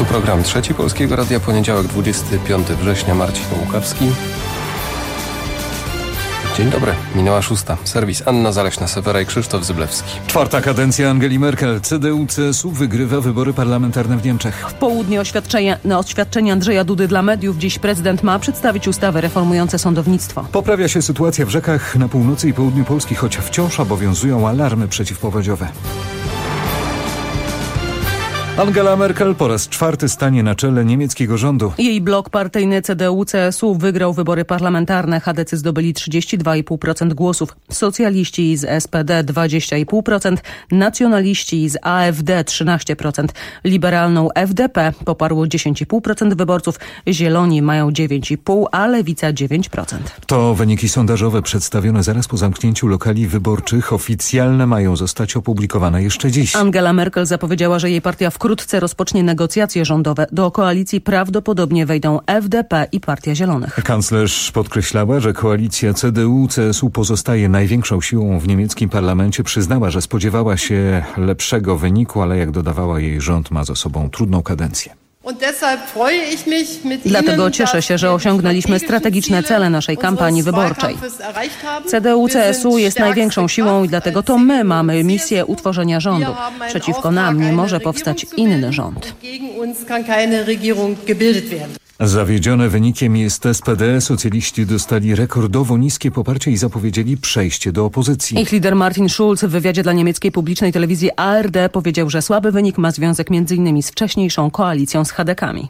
program Trzeci Polskiego Radia, poniedziałek 25 września, Marcin Łukawski. Dzień dobry, minęła 6. Serwis Anna Zaleśna-Sewera i Krzysztof Zyblewski. 4. kadencja Angeli Merkel. CDU-CSU wygrywa wybory parlamentarne w Niemczech. W południe oświadczenie Andrzeja Dudy dla mediów. Dziś prezydent ma przedstawić ustawy reformujące sądownictwo. Poprawia się sytuacja w rzekach na północy i południu Polski, choć wciąż obowiązują alarmy przeciwpowodziowe. Angela Merkel po raz 4 stanie na czele niemieckiego rządu. Jej blok partyjny CDU-CSU wygrał wybory parlamentarne. Chadecy zdobyli 32,5% głosów. Socjaliści z SPD 20,5%, nacjonaliści z AfD 13%. Liberalną FDP poparło 10,5% wyborców. Zieloni mają 9,5%, a Lewica 9%. To wyniki sondażowe przedstawione zaraz po zamknięciu lokali wyborczych. Oficjalne mają zostać opublikowane jeszcze dziś. Angela Merkel zapowiedziała, że jej partia wkrótce rozpocznie negocjacje rządowe. Do koalicji prawdopodobnie wejdą FDP i Partia Zielonych. Kanclerz podkreślała, że koalicja CDU-CSU pozostaje największą siłą w niemieckim parlamencie. Przyznała, że spodziewała się lepszego wyniku, ale jak dodawała, jej rząd ma za sobą trudną kadencję. Dlatego cieszę się, że osiągnęliśmy strategiczne cele naszej kampanii wyborczej. CDU-CSU jest największą siłą i dlatego to my mamy misję utworzenia rządu. Przeciwko nam nie może powstać inny rząd. Zawiedzione wynikiem jest SPD. Socjaliści dostali rekordowo niskie poparcie i zapowiedzieli przejście do opozycji. Ich lider Martin Schulz w wywiadzie dla niemieckiej publicznej telewizji ARD powiedział, że słaby wynik ma związek m.in. z wcześniejszą koalicją z Chadekami.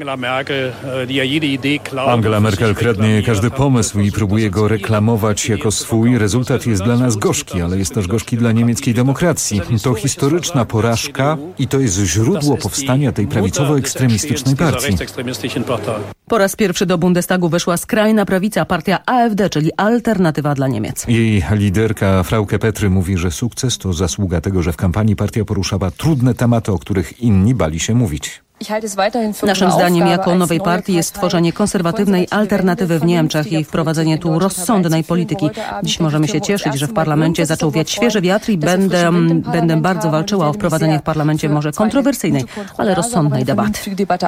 Angela Merkel kradnie każdy pomysł i próbuje go reklamować jako swój. Rezultat jest dla nas gorzki, ale jest też gorzki dla niemieckiej demokracji. To historyczna porażka i to jest źródło powstania tej prawicowo-ekstremistycznej partii. Po raz pierwszy do Bundestagu weszła skrajna prawica, partia AfD, czyli Alternatywa dla Niemiec. Jej liderka Frauke Petry mówi, że sukces to zasługa tego, że w kampanii partia poruszała trudne tematy, o których inni bali się mówić. Naszym zdaniem jako nowej partii jest stworzenie konserwatywnej alternatywy w Niemczech i wprowadzenie tu rozsądnej polityki. Dziś możemy się cieszyć, że w parlamencie zaczął wiać świeży wiatr i będę bardzo walczyła o wprowadzenie w parlamencie może kontrowersyjnej, ale rozsądnej debaty.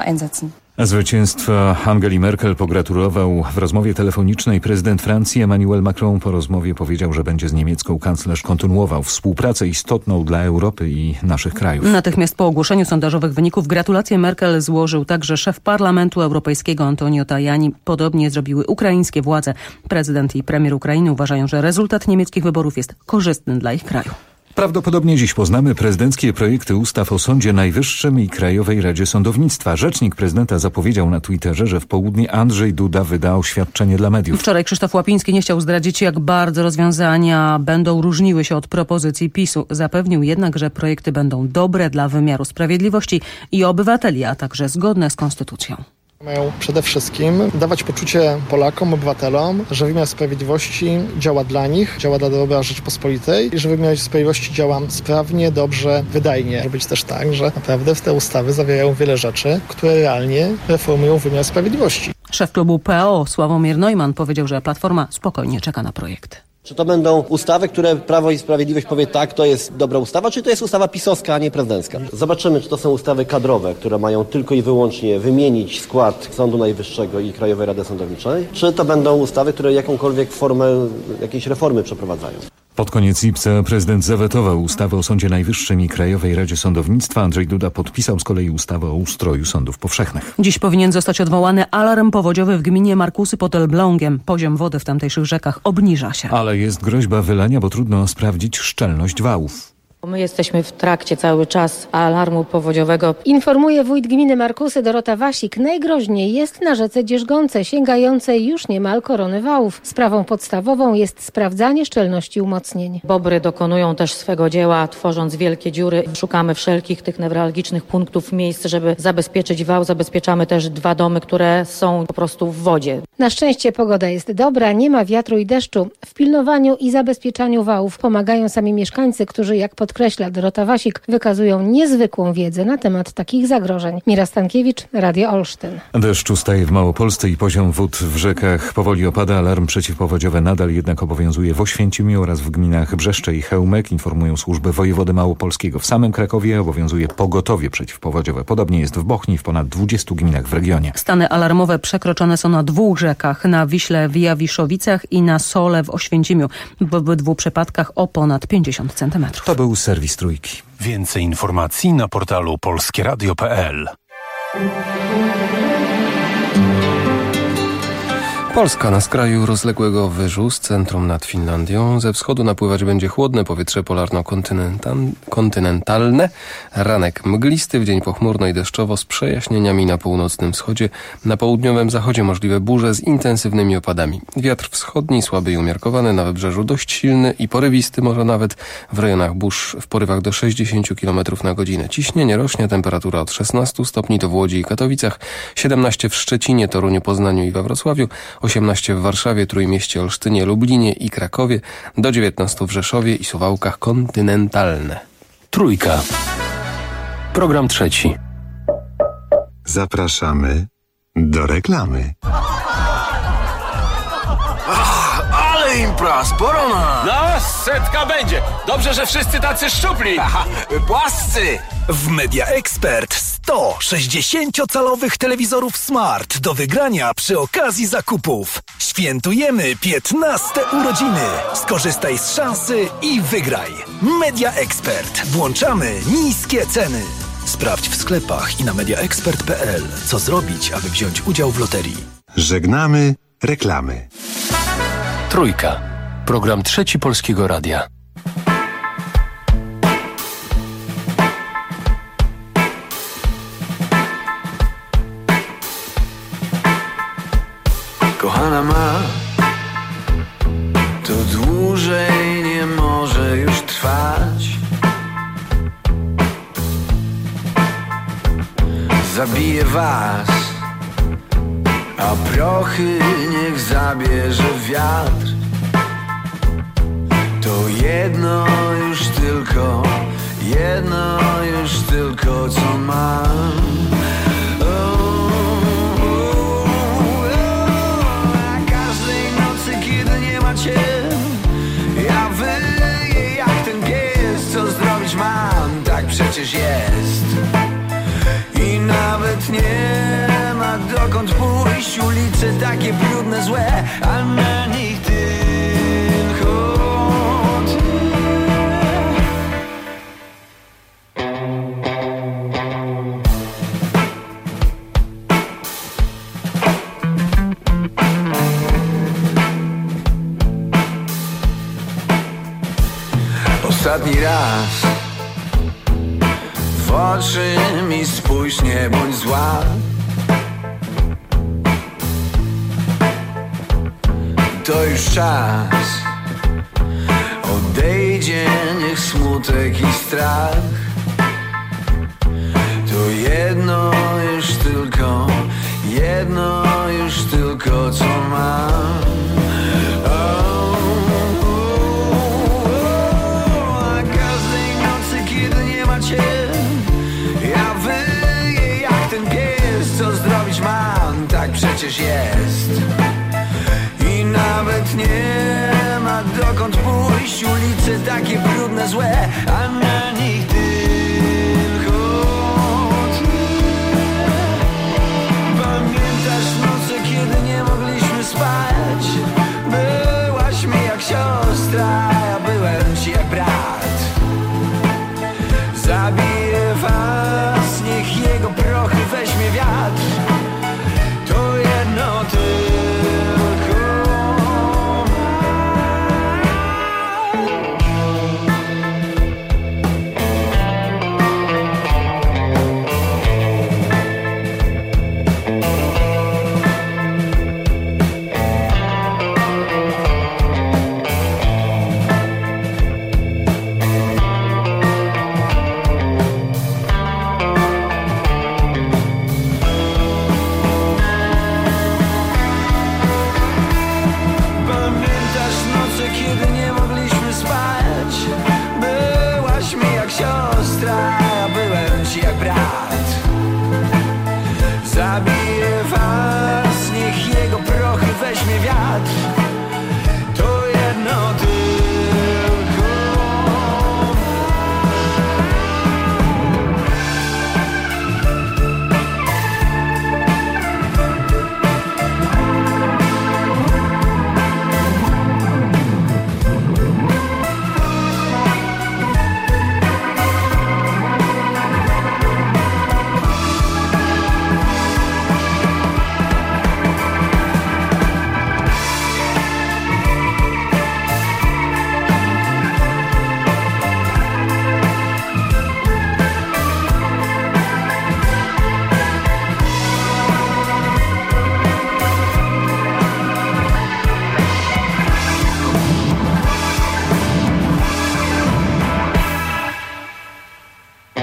Zwycięstwa Angeli Merkel pogratulował w rozmowie telefonicznej prezydent Francji Emmanuel Macron. Po rozmowie powiedział, że będzie z niemiecką kanclerz kontynuował współpracę istotną dla Europy i naszych krajów. Natychmiast po ogłoszeniu sondażowych wyników gratulacje Merkel złożył także szef Parlamentu Europejskiego Antonio Tajani. Podobnie zrobiły ukraińskie władze. Prezydent i premier Ukrainy uważają, że rezultat niemieckich wyborów jest korzystny dla ich kraju. Prawdopodobnie dziś poznamy prezydenckie projekty ustaw o Sądzie Najwyższym i Krajowej Radzie Sądownictwa. Rzecznik prezydenta zapowiedział na Twitterze, że w południe Andrzej Duda wyda oświadczenie dla mediów. Wczoraj Krzysztof Łapiński nie chciał zdradzić, jak bardzo rozwiązania będą różniły się od propozycji PiS-u. Zapewnił jednak, że projekty będą dobre dla wymiaru sprawiedliwości i obywateli, a także zgodne z konstytucją. Mają przede wszystkim dawać poczucie Polakom, obywatelom, że wymiar sprawiedliwości działa dla nich, działa dla dobra Rzeczpospolitej i że wymiar sprawiedliwości działa sprawnie, dobrze, wydajnie. Może być też tak, że naprawdę te ustawy zawierają wiele rzeczy, które realnie reformują wymiar sprawiedliwości. Szef klubu PO Sławomir Neumann powiedział, że Platforma spokojnie czeka na projekt. Czy to będą ustawy, które Prawo i Sprawiedliwość powie tak, to jest dobra ustawa, czy to jest ustawa pisowska, a nie prezydencka? Zobaczymy, czy to są ustawy kadrowe, które mają tylko i wyłącznie wymienić skład Sądu Najwyższego i Krajowej Rady Sądowniczej, czy to będą ustawy, które jakąkolwiek formę jakiejś reformy przeprowadzają. Pod koniec lipca prezydent zawetował ustawę o Sądzie Najwyższym i Krajowej Radzie Sądownictwa. Andrzej Duda podpisał z kolei ustawę o ustroju sądów powszechnych. Dziś powinien zostać odwołany alarm powodziowy w gminie Markusy pod Elblągiem. Poziom wody w tamtejszych rzekach obniża się. Ale jest groźba wylania, bo trudno sprawdzić szczelność wałów. My jesteśmy w trakcie cały czas alarmu powodziowego. Informuje wójt gminy Markusy Dorota Wasik. Najgroźniej jest na rzece Dzierzgonce, sięgającej już niemal korony wałów. Sprawą podstawową jest sprawdzanie szczelności umocnień. Bobry dokonują też swego dzieła, tworząc wielkie dziury. Szukamy wszelkich tych newralgicznych punktów, miejsc, żeby zabezpieczyć wał. Zabezpieczamy też 2 domy, które są po prostu w wodzie. Na szczęście pogoda jest dobra, nie ma wiatru i deszczu. W pilnowaniu i zabezpieczaniu wałów pomagają sami mieszkańcy, którzy jak podkreśla Dorota Wasik, wykazują niezwykłą wiedzę na temat takich zagrożeń. Mira Stankiewicz, Radio Olsztyn. Deszcz ustaje w Małopolsce i poziom wód w rzekach powoli opada. Alarm przeciwpowodziowy nadal jednak obowiązuje w Oświęcimiu oraz w gminach Brzeszcze i Chełmek, informują służby wojewody małopolskiego. W samym Krakowie obowiązuje pogotowie przeciwpowodziowe. Podobnie jest w Bochni, w ponad 20 gminach w regionie. Stany alarmowe przekroczone są na 2 rzekach, na Wiśle w Jawiszowicach i na Sole w Oświęcimiu. W obydwu przypadkach o ponad 50 centymetrów. To był serwis Trójki. Więcej informacji na portalu polskieradio.pl. Polska na skraju rozległego wyżu z centrum nad Finlandią. Ze wschodu napływać będzie chłodne powietrze polarno-kontynentalne. Ranek mglisty, w dzień pochmurno i deszczowo z przejaśnieniami na północnym wschodzie. Na południowym zachodzie możliwe burze z intensywnymi opadami. Wiatr wschodni słaby i umiarkowany, na wybrzeżu dość silny i porywisty, może nawet w rejonach burz w porywach do 60 km na godzinę. Ciśnienie rośnie, temperatura od 16 stopni to w Łodzi i Katowicach, 17 w Szczecinie, Toruniu, Poznaniu i we Wrocławiu, 18 w Warszawie, Trójmieście, Olsztynie, Lublinie i Krakowie, do 19 w Rzeszowie i Suwałkach kontynentalne. Trójka. Program trzeci. Zapraszamy do reklamy. Ale impra, sporo nas! No, 100 będzie. Dobrze, że wszyscy tacy szczupli. Aha, płascy! W Media Expert 100 60-calowych telewizorów smart do wygrania przy okazji zakupów. Świętujemy 15 urodziny. Skorzystaj z szansy i wygraj. Media Expert. Włączamy niskie ceny. Sprawdź w sklepach i na mediaexpert.pl, co zrobić, aby wziąć udział w loterii. Żegnamy reklamy. Trójka. Program trzeci Polskiego Radia. Kochana ma, to dłużej nie może już trwać. Zabije was, a prochy niech zabierze wiatr. To jedno już tylko co mam. A każdej nocy, kiedy nie ma cię, ja wyję jak ten pies. Co zrobić mam, tak przecież jest. I nawet nie ma dokąd pójść. Ulice takie brudne, złe, a na nich tylko ty. Ostatni raz w oczy mi spójrz, nie bądź zła. To już czas, odejdzie niech smutek i strach. To jedno już tylko co mam. A każdej nocy, kiedy nie ma cię, ja wyję jak ten pies. Co zrobić mam, tak przecież jest. I nawet nie ma dokąd pójść. Ulice takie brudne, złe, a na nich tylko ty. Pamiętasz noce, kiedy nie mogliśmy spać? Byłaś mi jak siostra, ja byłem ci jak brat. Zabije was, niech jego prochy weźmie wiatr. To jedno tylko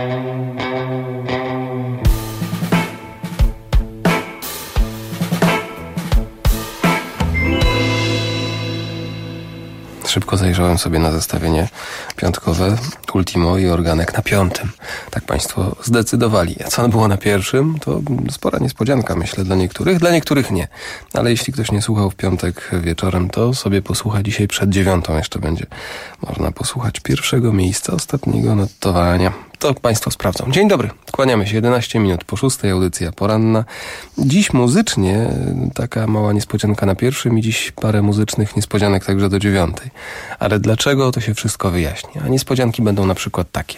Szybko zajrzałem sobie na zestawienie piątkowe, Ultimo i Organek na 5. Tak państwo zdecydowali. A co było na 1? To spora niespodzianka, myślę, dla niektórych nie. Ale jeśli ktoś nie słuchał w piątek wieczorem, to sobie posłucha dzisiaj przed 9. Jeszcze będzie można posłuchać pierwszego miejsca ostatniego notowania. To państwo sprawdzą. Dzień dobry, kłaniamy się. 11 minut po 6, audycja poranna. Dziś muzycznie taka mała niespodzianka na 1 i dziś parę muzycznych niespodzianek także do 9. Ale dlaczego, to się wszystko wyjaśni. A niespodzianki będą na przykład takie.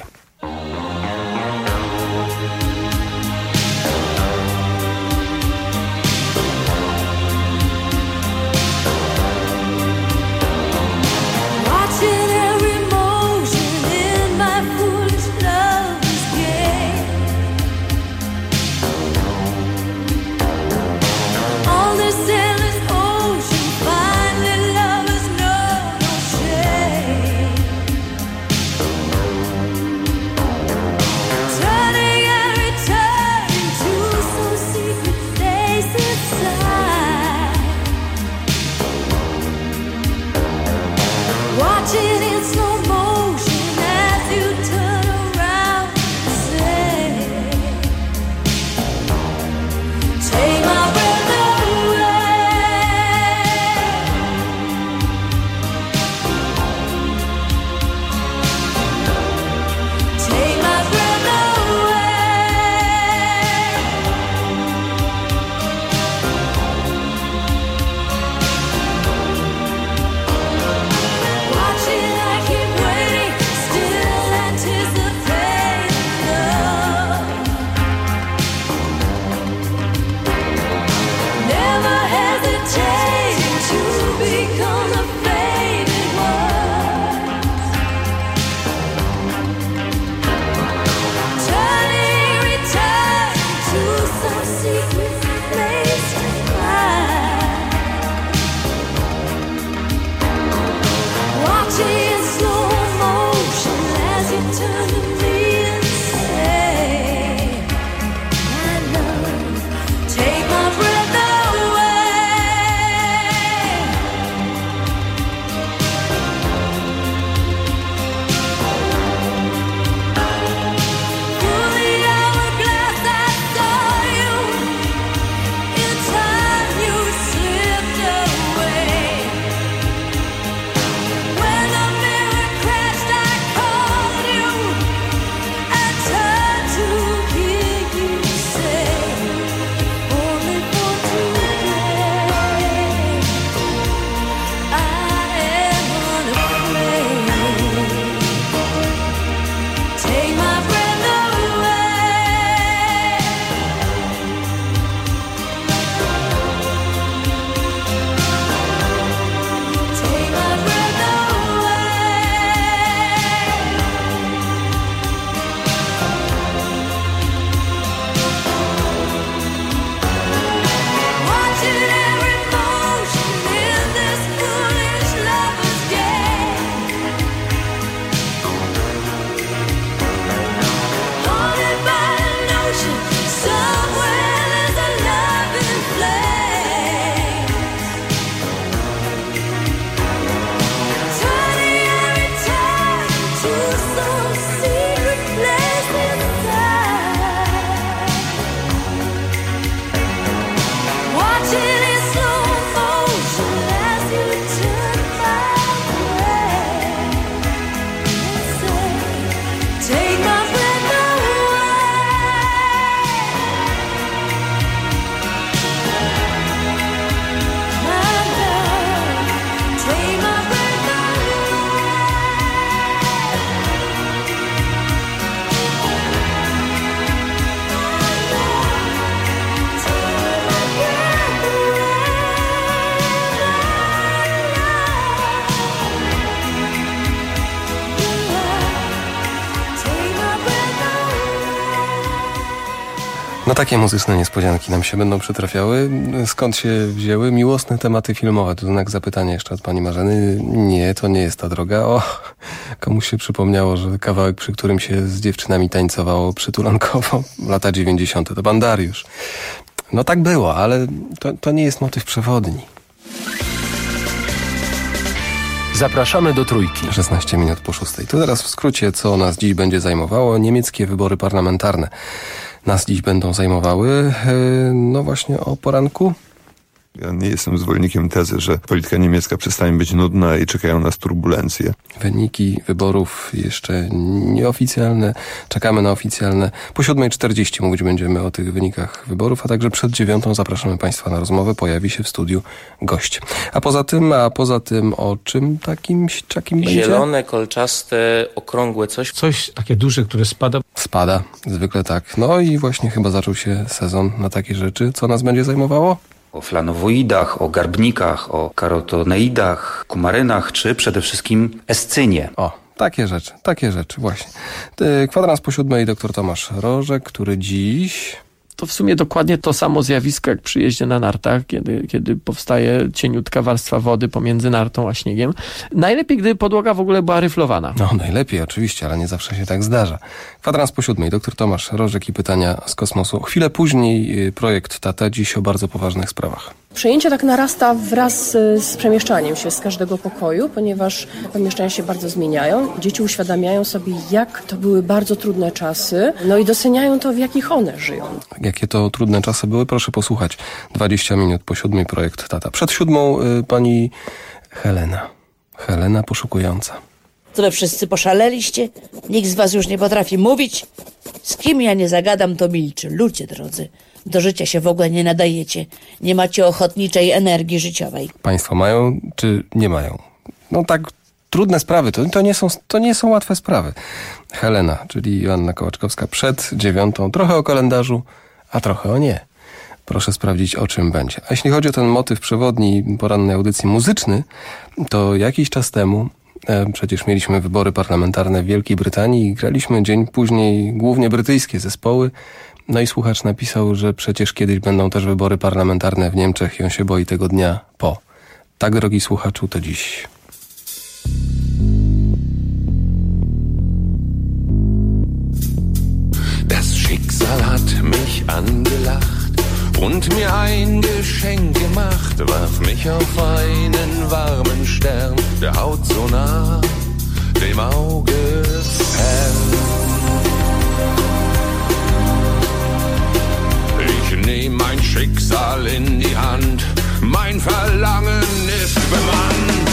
No takie muzyczne niespodzianki nam się będą przytrafiały. Skąd się wzięły? Miłosne tematy filmowe. Tu znak zapytania jeszcze od pani Marzeny. Nie, to nie jest ta droga. O, komuś się przypomniało, że kawałek, przy którym się z dziewczynami tańcowało przytulankowo, lata 90. to pan Dariusz. No tak było, ale to nie jest motyw przewodni. Zapraszamy do Trójki. 16 minut po 6. To teraz w skrócie, co nas dziś będzie zajmowało. Niemieckie wybory parlamentarne nas dziś będą zajmowały. No właśnie o poranku. Ja nie jestem zwolennikiem tezy, że polityka niemiecka przestanie być nudna i czekają nas turbulencje. Wyniki wyborów jeszcze nieoficjalne. Czekamy na oficjalne. Po 7:40 mówić będziemy o tych wynikach wyborów, a także przed 9:00 zapraszamy Państwa na rozmowę. Pojawi się w studiu gość. A poza tym o czym takim będzie? Zielone, kolczaste, okrągłe coś. Coś takie duże, które spada. Spada, zwykle tak. No i właśnie chyba zaczął się sezon na takie rzeczy. Co nas będzie zajmowało? O flanowoidach, o garbnikach, o karotoneidach, kumarynach, czy przede wszystkim escynie. O, takie rzeczy, właśnie. Kwadrans po 7:00 dr Tomasz Rożek, który dziś... To w sumie dokładnie to samo zjawisko jak przy jeździe na nartach, kiedy powstaje cieniutka warstwa wody pomiędzy nartą a śniegiem. Najlepiej, gdyby podłoga w ogóle była ryflowana. No najlepiej oczywiście, ale nie zawsze się tak zdarza. Kwadrans po 7:00 dr Tomasz Rożek i pytania z kosmosu. Chwilę później projekt Tata, dziś o bardzo poważnych sprawach. Przejęcie tak narasta wraz z przemieszczaniem się z każdego pokoju, ponieważ pomieszczenia się bardzo zmieniają. Dzieci uświadamiają sobie, jak to były bardzo trudne czasy, no i doceniają to, w jakich one żyją. Jakie to trudne czasy były? Proszę posłuchać. 20 minut po 7:00 projekt Tata. Przed 7:00 pani Helena poszukująca. To wy wszyscy poszaleliście? Nikt z was już nie potrafi mówić? Z kim ja nie zagadam, to milczy. Ludzie drodzy, do życia się w ogóle nie nadajecie. Nie macie ochotniczej energii życiowej. Państwo mają, czy nie mają? No tak, trudne sprawy, to nie są łatwe sprawy. Helena, czyli Joanna Kołaczkowska, przed 9:00. Trochę o kalendarzu, a trochę o nie. Proszę sprawdzić, o czym będzie. A jeśli chodzi o ten motyw przewodni porannej audycji muzyczny, to jakiś czas temu przecież mieliśmy wybory parlamentarne w Wielkiej Brytanii i graliśmy dzień później głównie brytyjskie zespoły. No i słuchacz napisał, że przecież kiedyś będą też wybory parlamentarne w Niemczech i on się boi tego dnia po. Tak, drogi słuchaczu, to dziś. Das Schicksal hat mich angelacht und mir ein Geschenk gemacht, warf mich auf einen warmen Stern, der Haut so nah, dem Auge fern. Ich nehm mein Schicksal in die Hand, mein Verlangen ist bemannt.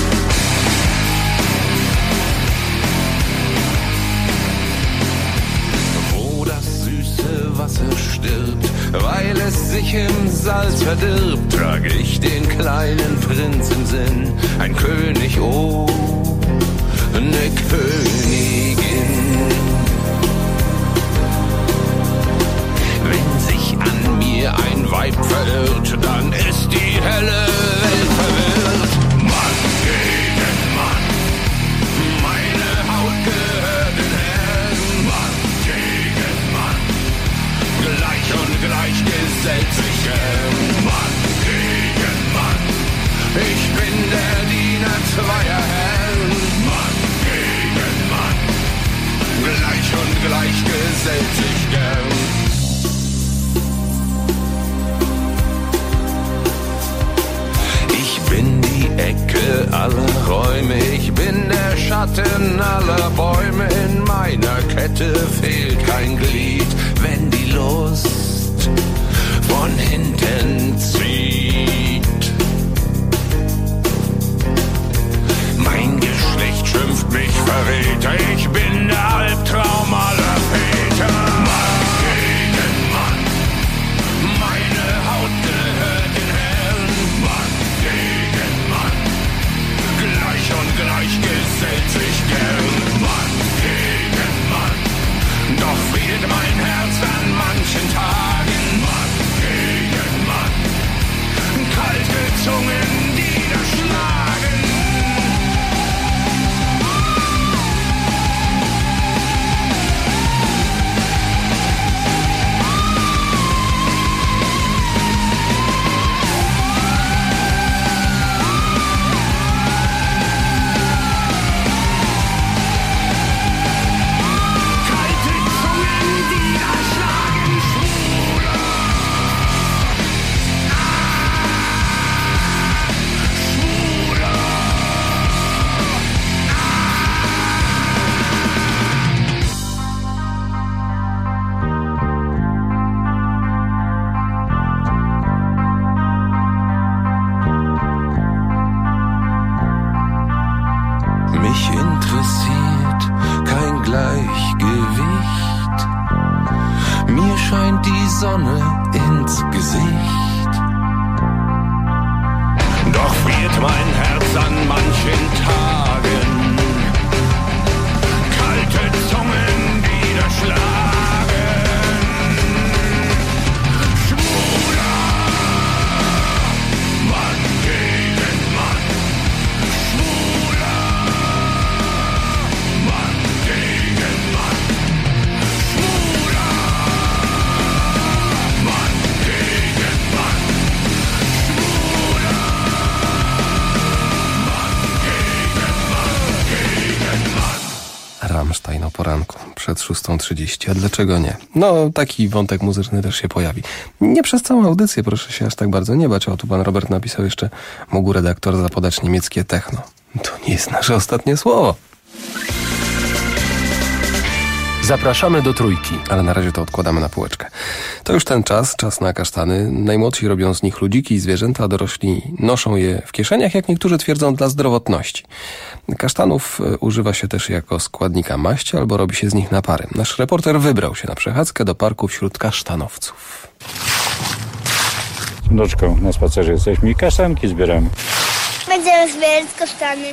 Wo das süße Wasser stirbt, weil es sich im Salz verdirbt, trage ich den kleinen Prinz im Sinn, ein König, oh, ne Königin. Wenn sich an mir ein Weib verirrt, dann ist die helle Welt verwirrt. Mann gegen Mann, meine Haut gehört den Herren. Mann gegen Mann, gleich und gleich gesellt sich gern. Mann gegen Mann, ich bin der Diener zweier Herren. Mann gegen Mann, gleich und gleich gesellt sich gern. Ich bin die Ecke aller Räume, ich bin der Schatten aller Bäume. In meiner Kette fehlt kein Glied, wenn die Lust von hinten zieht. Mein Geschlecht schimpft mich Verräter, ich bin der Albtraum aller Väter. scheint die Sonne ins Gesicht. Doch friert mein Herz an manchen Tagen. Kalte Zungen niederschlagen. Schwuler Mann gegen Mann. Schwuler Mann gegen Mann. Schwuler Mann gegen Mann. Schwuler Mann gegen Mann. Rammstein o poranku przed 6:30. A dlaczego nie? No, taki wątek muzyczny też się pojawi. Nie przez całą audycję, proszę się aż tak bardzo nie bać. O, tu pan Robert napisał jeszcze, mógł redaktor zapodać niemieckie techno. To nie jest nasze ostatnie słowo. Zapraszamy do Trójki, ale na razie to odkładamy na półeczkę. To już ten czas na kasztany. Najmłodsi robią z nich ludziki i zwierzęta, a dorośli noszą je w kieszeniach, jak niektórzy twierdzą, dla zdrowotności. Kasztanów używa się też jako składnika maści albo robi się z nich napary. Nasz reporter wybrał się na przechadzkę do parku wśród kasztanowców. Z wnuczką na spacerze jesteśmy i kasztanki zbieramy. Będziemy zbierać kasztany.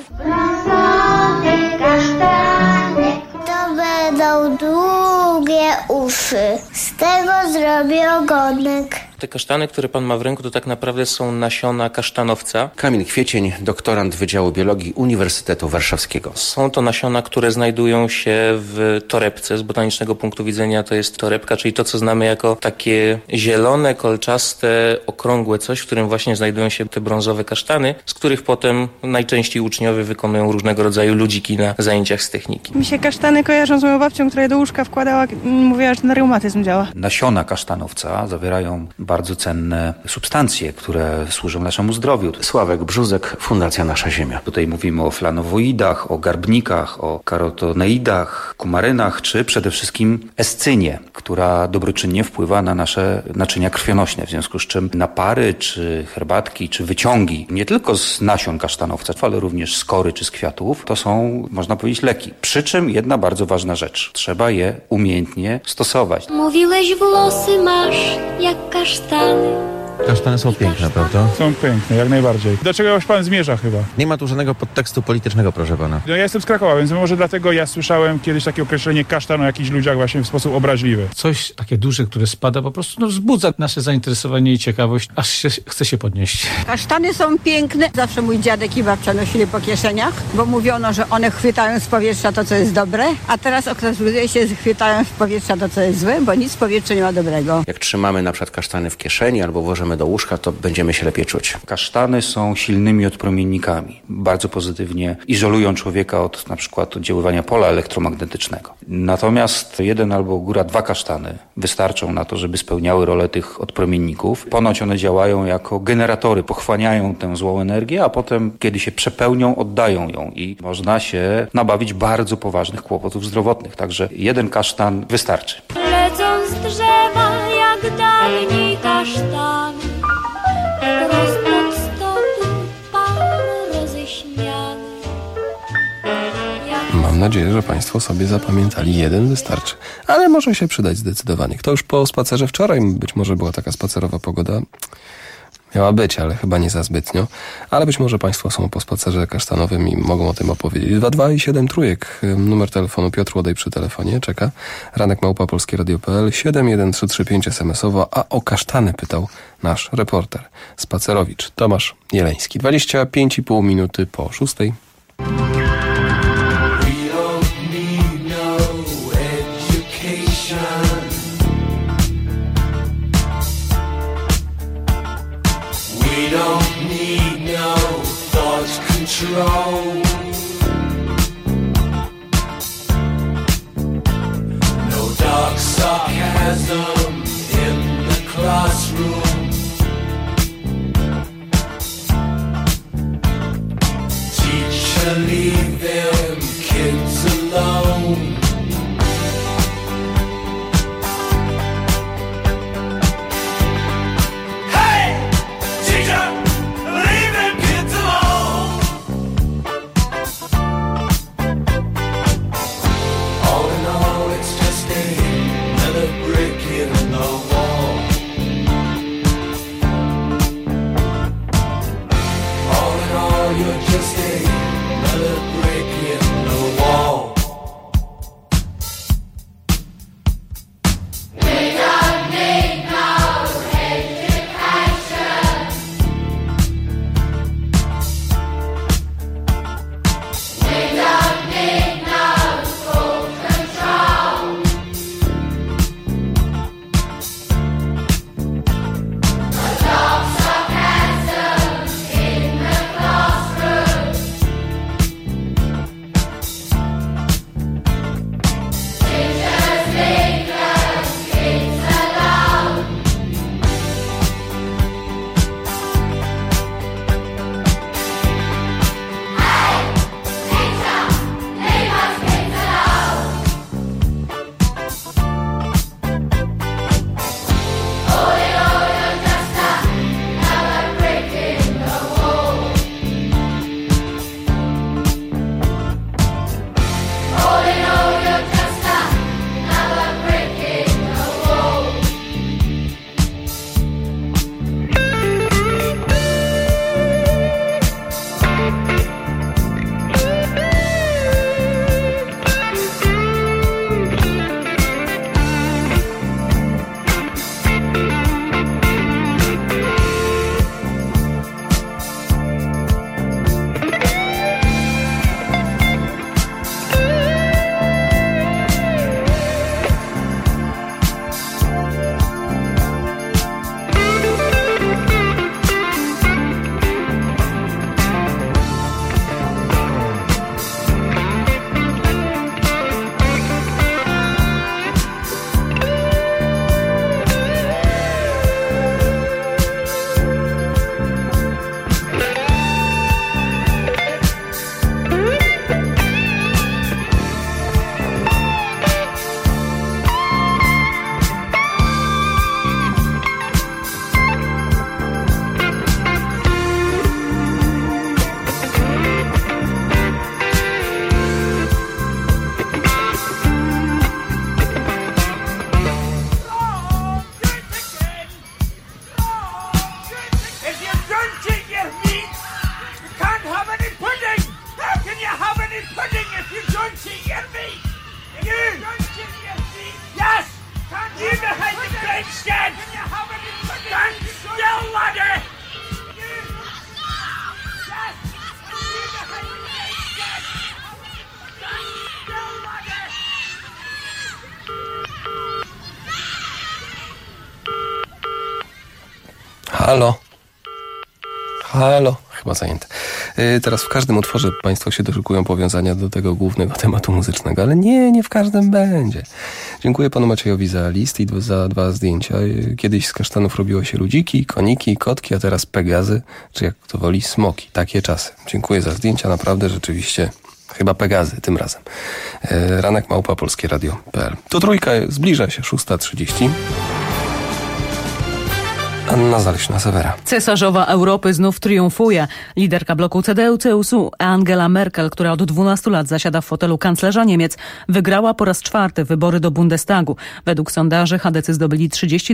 Kasztany, kasztany. To będą długie uszy. Z tego zrobię ogonek. Te kasztany, które pan ma w ręku, to tak naprawdę są nasiona kasztanowca. Kamil Kwiecień, doktorant Wydziału Biologii Uniwersytetu Warszawskiego. Są to nasiona, które znajdują się w torebce. Z botanicznego punktu widzenia to jest torebka, czyli to, co znamy jako takie zielone, kolczaste, okrągłe coś, w którym właśnie znajdują się te brązowe kasztany, z których potem najczęściej uczniowie wykonują różnego rodzaju ludziki na zajęciach z techniki. Mi się kasztany kojarzą z moją babcią, która je do łóżka wkładała, mówiła, że na reumatyzm działa. Nasiona kasztanowca zawierają bardzo cenne substancje, które służą naszemu zdrowiu. Sławek Brzuzek, Fundacja Nasza Ziemia. Tutaj mówimy o flanowoidach, o garbnikach, o karotoneidach, kumarynach, czy przede wszystkim escynie, która dobroczynnie wpływa na nasze naczynia krwionośne, w związku z czym napary, czy herbatki, czy wyciągi, nie tylko z nasion kasztanowca, ale również z kory, czy z kwiatów, to są, można powiedzieć, leki. Przy czym jedna bardzo ważna rzecz. Trzeba je umiejętnie stosować. Mówiłeś, włosy masz jak kasztany. Kasztany są piękne, prawda? Są piękne, jak najbardziej. Do czego już pan zmierza chyba? Nie ma tu żadnego podtekstu politycznego, proszę pana. No ja jestem z Krakowa, więc może dlatego ja słyszałem kiedyś takie określenie kasztan o jakichś ludziach właśnie w sposób obraźliwy. Coś takie duże, które spada, po prostu wzbudza nasze zainteresowanie i ciekawość, aż chce się podnieść. Kasztany są piękne. Zawsze mój dziadek i babcia nosili po kieszeniach, bo mówiono, że one chwytają z powietrza to, co jest dobre, a teraz okazuje się, że chwytają z powietrza to, co jest złe, bo nic w powietrzu nie ma dobrego. Jak trzymamy na przykład kasztany w kieszeni albo włożymy do łóżka, to będziemy się lepiej czuć. Kasztany są silnymi odpromiennikami. Bardzo pozytywnie izolują człowieka od na przykład oddziaływania pola elektromagnetycznego. Natomiast jeden albo góra dwa kasztany wystarczą na to, żeby spełniały rolę tych odpromienników. Ponoć one działają jako generatory, pochłaniają tę złą energię, a potem, kiedy się przepełnią, oddają ją i można się nabawić bardzo poważnych kłopotów zdrowotnych. Także jeden kasztan wystarczy. Lecą z drzewa jak dawniej kasztany. Rozpod stopy pan roześmiany. Mam nadzieję, że państwo sobie zapamiętali. Jeden wystarczy. Ale może się przydać zdecydowanie. Kto już po spacerze wczoraj, być może była taka spacerowa pogoda. Miała być, ale chyba nie za zbytnio. Ale być może państwo są po spacerze kasztanowym i mogą o tym opowiedzieć. 22 i 7 trójek. Numer telefonu Piotr Łodej przy telefonie. Czeka. ranek@polskieradio.pl 71335 SMS-owo. A o kasztany pytał nasz reporter. Spacerowicz Tomasz Jeleński. 25,5 minuty po 6:00. Control. No dark sarcasm in the classroom. Teacher, leave them kids alone. Hey, teacher, leave them kids alone. Mädchen! Ganz still, Leute! Halo? Halo? Chyba zajęte. Teraz w każdym utworze Państwo się doszukują powiązania do tego głównego tematu muzycznego, ale nie w każdym będzie. Dziękuję panu Maciejowi za list i za 2 zdjęcia. Kiedyś z kasztanów robiło się ludziki, koniki, kotki, a teraz pegazy, czy jak to woli, smoki. Takie czasy. Dziękuję za zdjęcia, naprawdę, rzeczywiście. Chyba pegazy tym razem. ranek@polskieradio.pl. To trójka, zbliża się 6:30. Anna Zaleśna-Sewera. Cesarzowa Europy znów triumfuje. Liderka bloku CDU-CSU Angela Merkel, która od 12 lat zasiada w fotelu kanclerza Niemiec, wygrała po raz 4 wybory do Bundestagu. Według sondaży chadecy zdobyli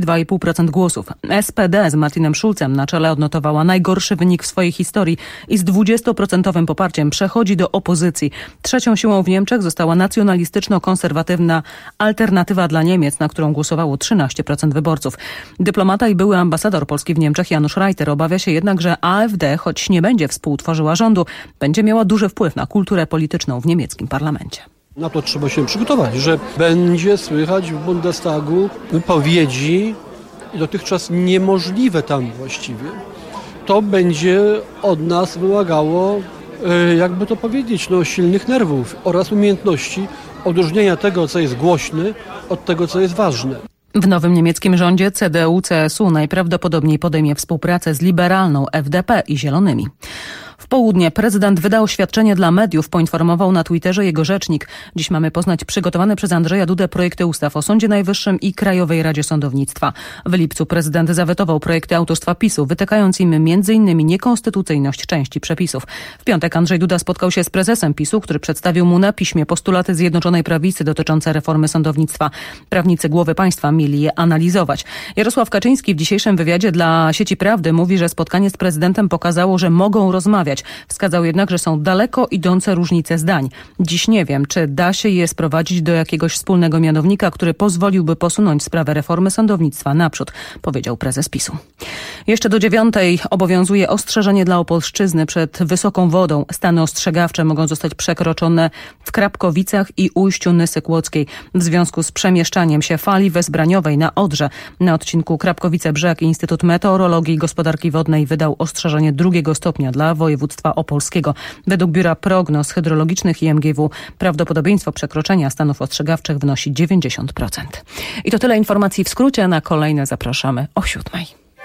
32,5% głosów. SPD z Martinem Schulzem na czele odnotowała najgorszy wynik w swojej historii i z 20% poparciem przechodzi do opozycji. Trzecią siłą w Niemczech została nacjonalistyczno-konserwatywna Alternatywa dla Niemiec, na którą głosowało 13% wyborców. Dyplomata i były ambasador Polski w Niemczech Janusz Reiter obawia się jednak, że AfD, choć nie będzie współtworzyła rządu, będzie miała duży wpływ na kulturę polityczną w niemieckim parlamencie. Na to trzeba się przygotować, że będzie słychać w Bundestagu wypowiedzi dotychczas niemożliwe tam właściwie. To będzie od nas wymagało, jakby to powiedzieć, silnych nerwów oraz umiejętności odróżnienia tego, co jest głośne, od tego, co jest ważne. W nowym niemieckim rządzie CDU-CSU najprawdopodobniej podejmie współpracę z liberalną FDP i Zielonymi. W południe prezydent wydał oświadczenie dla mediów, poinformował na Twitterze jego rzecznik. Dziś mamy poznać przygotowane przez Andrzeja Dudę projekty ustaw o Sądzie Najwyższym i Krajowej Radzie Sądownictwa. W lipcu prezydent zawetował projekty autorstwa PiS-u, wytykając im m.in. niekonstytucyjność części przepisów. W piątek Andrzej Duda spotkał się z prezesem PiS-u, który przedstawił mu na piśmie postulaty Zjednoczonej Prawicy dotyczące reformy sądownictwa. Prawnicy głowy państwa mieli je analizować. Jarosław Kaczyński w dzisiejszym wywiadzie dla sieci Prawdy mówi, że spotkanie z prezydentem pokazało, że mogą rozmawiać. Wskazał jednak, że są daleko idące różnice zdań. Dziś nie wiem, czy da się je sprowadzić do jakiegoś wspólnego mianownika, który pozwoliłby posunąć sprawę reformy sądownictwa naprzód, powiedział prezes PiS-u. Jeszcze do 9:00 obowiązuje ostrzeżenie dla Opolszczyzny przed wysoką wodą. Stany ostrzegawcze mogą zostać przekroczone w Krapkowicach i ujściu Nysy Kłodzkiej w związku z przemieszczaniem się fali wezbraniowej na Odrze. Na odcinku Krapkowice-Brzeg Instytut Meteorologii i Gospodarki Wodnej wydał ostrzeżenie 2. stopnia dla województwa opolskiego. Według Biura Prognoz Hydrologicznych i MGW prawdopodobieństwo przekroczenia stanów ostrzegawczych wynosi 90%. I to tyle informacji w skrócie. Na kolejne zapraszamy o 7:00.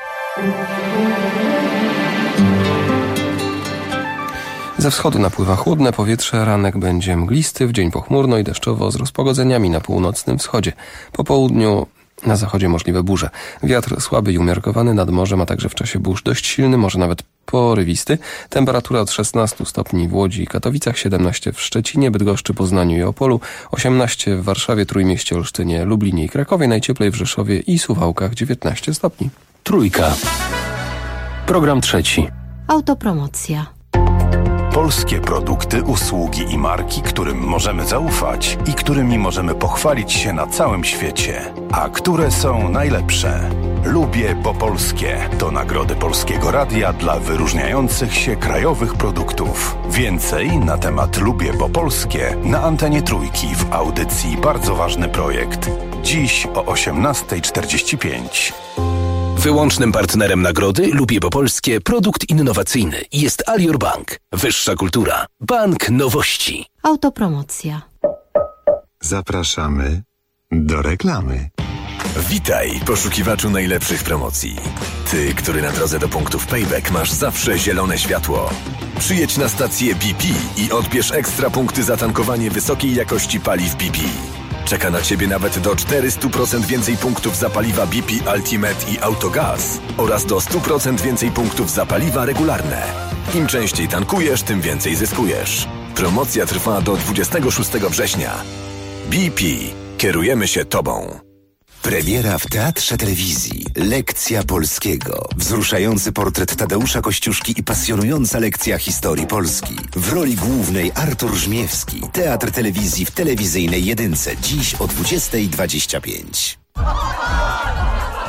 Ze wschodu napływa chłodne powietrze, ranek będzie mglisty, w dzień pochmurno i deszczowo z rozpogodzeniami na północnym wschodzie. Po południu na zachodzie możliwe burze. Wiatr słaby i umiarkowany nad morzem, a także w czasie burz dość silny, może nawet porywisty. Temperatura od 16 stopni w Łodzi i Katowicach, 17 w Szczecinie, Bydgoszczy, Poznaniu i Opolu, 18 w Warszawie, Trójmieście, Olsztynie, Lublinie i Krakowie, najcieplej w Rzeszowie i Suwałkach, 19 stopni. Trójka. Program trzeci. Autopromocja. Polskie produkty, usługi i marki, którym możemy zaufać i którymi możemy pochwalić się na całym świecie. A które są najlepsze? Lubię, bo polskie. To nagrody Polskiego Radia dla wyróżniających się krajowych produktów. Więcej na temat Lubię, bo polskie na antenie Trójki w audycji Bardzo Ważny Projekt. Dziś o 18:45. Wyłącznym partnerem nagrody Lubię, bo polskie produkt innowacyjny jest Alior Bank. Wyższa kultura. Bank nowości. Autopromocja. Zapraszamy do reklamy. Witaj, poszukiwaczu najlepszych promocji. Ty, który na drodze do punktów Payback masz zawsze zielone światło. Przyjedź na stację BP i odbierz ekstra punkty za tankowanie wysokiej jakości paliw BP. Czeka na Ciebie nawet do 400% więcej punktów za paliwa BP Ultimate i Autogaz oraz do 100% więcej punktów za paliwa regularne. Im częściej tankujesz, tym więcej zyskujesz. Promocja trwa do 26 września. BP. Kierujemy się Tobą. Premiera w Teatrze Telewizji. Lekcja polskiego. Wzruszający portret Tadeusza Kościuszki i pasjonująca lekcja historii Polski. W roli głównej Artur Żmiewski. Teatr Telewizji w telewizyjnej jedynce. Dziś o 20:25.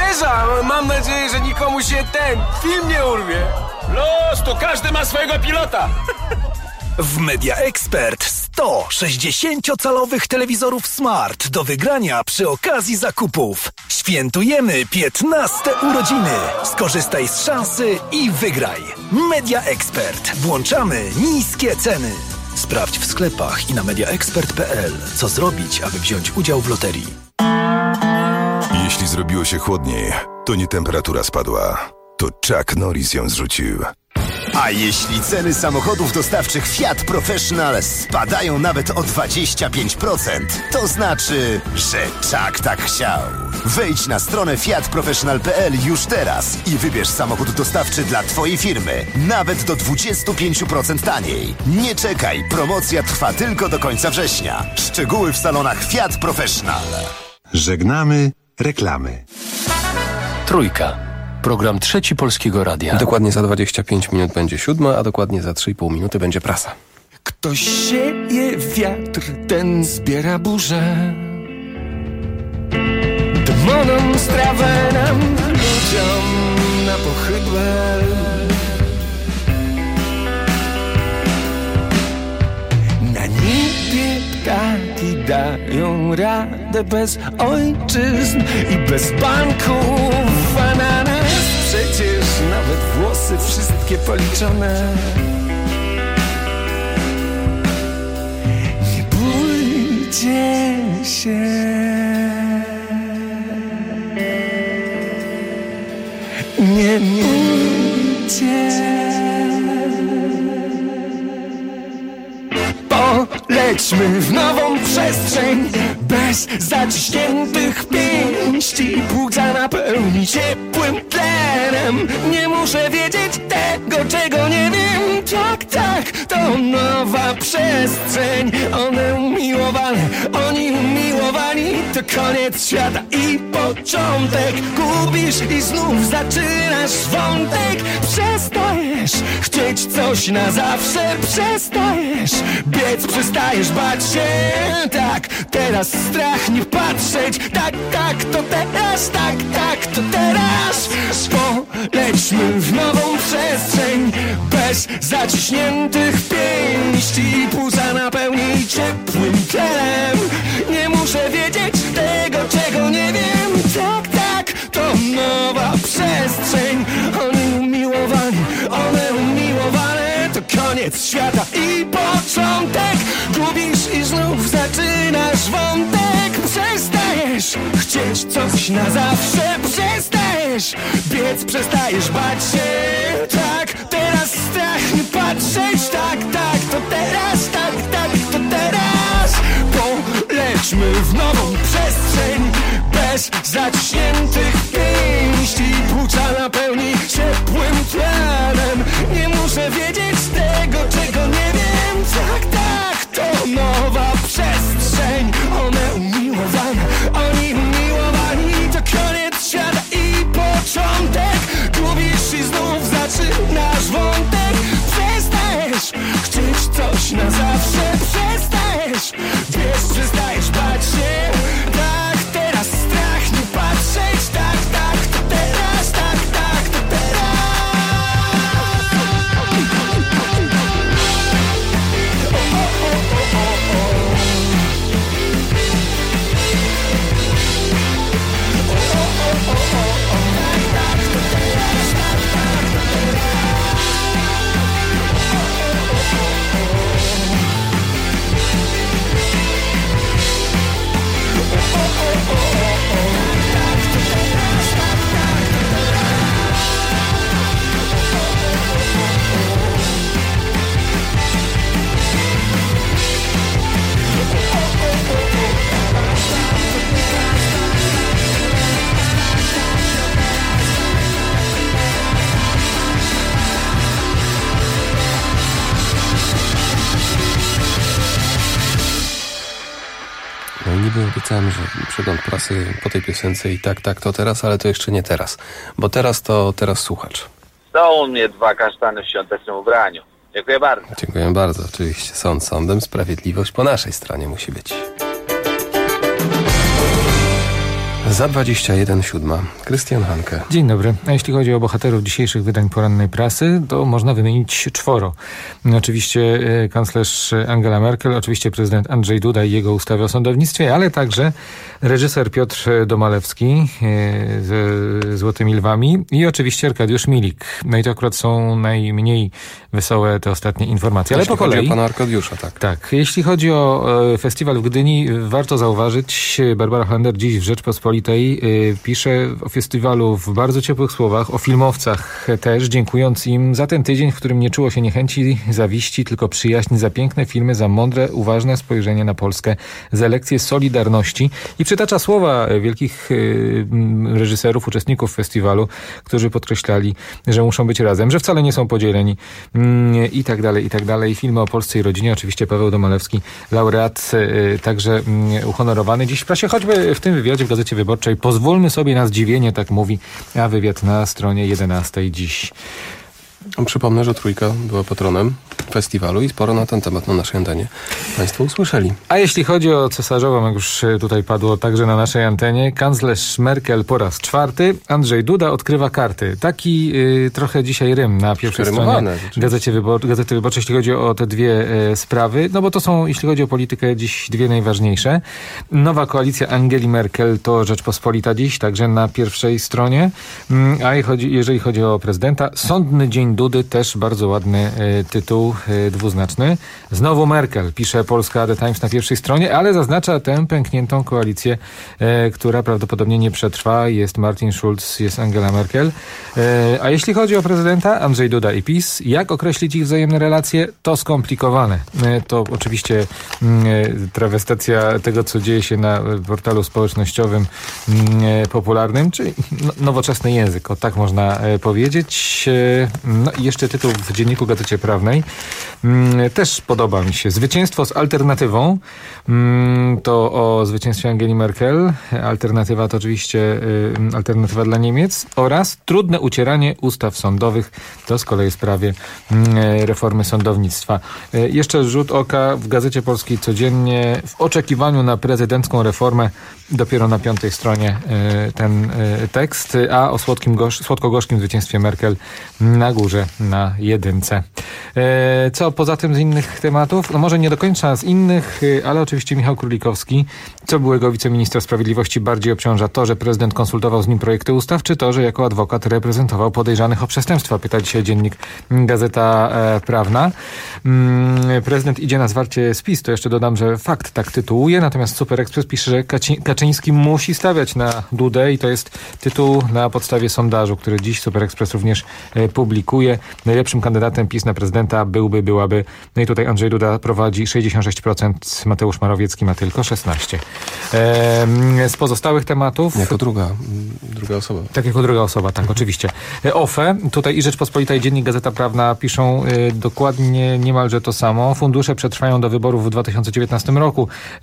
uderza! Mam nadzieję, że nikomu się ten film nie urwie. Los, to każdy ma swojego pilota. W Media Expert 100 60-calowych telewizorów smart do wygrania przy okazji zakupów. Świętujemy 15 urodziny. Skorzystaj z szansy i wygraj. Media Expert. Włączamy niskie ceny. Sprawdź w sklepach i na mediaexpert.pl, co zrobić, aby wziąć udział w loterii. Jeśli zrobiło się chłodniej, to nie temperatura spadła, to Chuck Norris ją zrzucił. A jeśli ceny samochodów dostawczych Fiat Professional spadają nawet o 25%, to znaczy, że Chuck tak chciał. Wejdź na stronę fiatprofessional.pl już teraz i wybierz samochód dostawczy dla Twojej firmy, nawet do 25% taniej. Nie czekaj, promocja trwa tylko do końca września. Szczegóły w salonach Fiat Professional. Żegnamy reklamy. Trójka. Program Trzeci Polskiego Radia. Dokładnie za 25 minut będzie 7, a dokładnie za 3,5 minuty będzie prasa. Ktoś sieje wiatr, ten zbiera burzę. Demonom strawę nam, ludziom na pochybę. Na niebie ptaki dają radę bez ojczyzn i bez banków, a na nas przecież nawet włosy wszystkie policzone. Nie bójcie się. Nie bójcie. Polećmy w nową przestrzeń bez zaciśniętych pięści. Płuca napełni ciepłym tlenem. Nie muszę wiedzieć tego, czego nie wiem. Tak, tak, to nowa przestrzeń. One umiłowane, oni umiłowani. To koniec świata i początek. Gubisz i znów zaczynasz wątek. Przestajesz chcieć coś na zawsze. Przestajesz biec, przestajesz bać się. Tak, teraz strach nie patrzeć. Tak, tak, to teraz. Tak, tak, to teraz. Polećmy w nową przestrzeń bez zaciśniętych pięści. Płuca napełni ciepłym tlenem. Nie muszę wiedzieć tego, czego nie wiem. Tak, tak, to nowa przestrzeń. Oni umiłowani, one umiłowane. To koniec świata i początek. Gubisz i znów zaczynasz wątek. Przestajesz chcieć coś na zawsze. Przestajesz biec, przestajesz bać się. Tak, teraz strach nie patrzeć. Tak, tak, to teraz. Tak, tak, to teraz. Polećmy w nową przestrzeń bez zaciśniętych pięści. Płuca napełni ciepłym tlenem. Nie muszę wiedzieć tego, czego nie wiem. Tak, tak, to nowa przestrzeń. One umiłowane, oni umiłowani. To koniec świata i początek. Gubisz i znów zaczynasz wątek. Przestajesz chcieć coś na zawsze. Przestajesz biec, przestajesz bać się. Tak, teraz strach nie patrzeć. Tak, tak, to teraz. Tak, tak, to teraz. No i niby obiecałem, że przegląd prasy po tej piosence i tak, tak, to teraz, ale to jeszcze nie teraz. Bo teraz to teraz słuchacz. Są u mnie 2 kasztany w świątecznym ubraniu. Dziękuję bardzo. Dziękuję bardzo. Oczywiście sąd sądem, sprawiedliwość po naszej stronie musi być. Za 21:07. Krystian Hanke. Dzień dobry. A jeśli chodzi o bohaterów dzisiejszych wydań porannej prasy, to można wymienić 4. Oczywiście kanclerz Angela Merkel, oczywiście prezydent Andrzej Duda i jego ustawy o sądownictwie, ale także reżyser Piotr Domalewski ze Złotymi Lwami i oczywiście Arkadiusz Milik. No i to akurat są najmniej wesołe te ostatnie informacje. Ale po kolei. Chodzi o pana Arkadiusza, tak. Tak. Jeśli chodzi o festiwal w Gdyni, warto zauważyć, Barbara Holender dziś w Rzeczpospolitej pisze o festiwalu w bardzo ciepłych słowach, o filmowcach też, dziękując im za ten tydzień, w którym nie czuło się niechęci, zawiści, tylko przyjaźń, za piękne filmy, za mądre, uważne spojrzenie na Polskę, za lekcje solidarności i przytacza słowa wielkich reżyserów, uczestników festiwalu, którzy podkreślali, że muszą być razem, że wcale nie są podzieleni i tak dalej, i tak dalej. Filmy o Polsce i rodzinie, oczywiście Paweł Domalewski, laureat, także uhonorowany dziś w prasie, choćby w tym wywiadzie w Gazecie Wyborczej. Pozwólmy sobie na zdziwienie, tak mówi, a wywiad na stronie 11 dziś. Przypomnę, że Trójka była patronem festiwalu i sporo na ten temat na naszej antenie Państwo usłyszeli. A jeśli chodzi o cesarzową, jak już tutaj padło także na naszej antenie, kanclerz Merkel po raz 4, Andrzej Duda odkrywa karty. Taki trochę dzisiaj rym na pierwszej stronie Gazety Wyborczej, jeśli chodzi o te dwie sprawy, no bo to są, jeśli chodzi o politykę, dziś dwie najważniejsze. Nowa koalicja Angeli Merkel to Rzeczpospolita dziś, także na pierwszej stronie. A jeżeli chodzi o prezydenta, Sądny dzień Dudy, też bardzo ładny tytuł, dwuznaczny. Znowu Merkel, pisze Polska The Times na pierwszej stronie, ale zaznacza tę pękniętą koalicję, która prawdopodobnie nie przetrwa. Jest Martin Schulz, jest Angela Merkel. A jeśli chodzi o prezydenta, Andrzej Duda i PiS, jak określić ich wzajemne relacje? To skomplikowane. To oczywiście trawestacja tego, co dzieje się na portalu społecznościowym popularnym, czyli nowoczesny język, o tak można powiedzieć. No i jeszcze tytuł w Dzienniku Gazecie Prawnej. Też podoba mi się. Zwycięstwo z alternatywą. To o zwycięstwie Angeli Merkel. Alternatywa to oczywiście alternatywa dla Niemiec. Oraz trudne ucieranie ustaw sądowych. To z kolei w sprawie reformy sądownictwa. Jeszcze rzut oka w Gazecie Polskiej codziennie. W oczekiwaniu na prezydencką reformę dopiero na 5. stronie ten tekst. A o słodko-gorzkim zwycięstwie Merkel na górze, na 1. Co poza tym z innych tematów? No może nie do końca z innych, ale oczywiście Michał Królikowski, co byłego wiceministra sprawiedliwości, bardziej obciąża to, że prezydent konsultował z nim projekty ustaw, czy to, że jako adwokat reprezentował podejrzanych o przestępstwa? Pyta dzisiaj Dziennik Gazeta Prawna. Prezydent idzie na zwarcie z PiS, to jeszcze dodam, że fakt tak tytułuje, natomiast Super Express pisze, że Kaczyński musi stawiać na Dudę i to jest tytuł na podstawie sondażu, który dziś Super Express również publikuje. Najlepszym kandydatem PiS na prezydenta byłaby, no i tutaj Andrzej Duda prowadzi 66%, Mateusz Morawiecki ma tylko 16%. Z pozostałych tematów... Jako druga osoba. Tak, jako druga osoba, tak, oczywiście. OFE, tutaj i Rzeczpospolita i Dziennik Gazeta Prawna piszą dokładnie niemalże to samo. Fundusze przetrwają do wyborów w 2019 roku.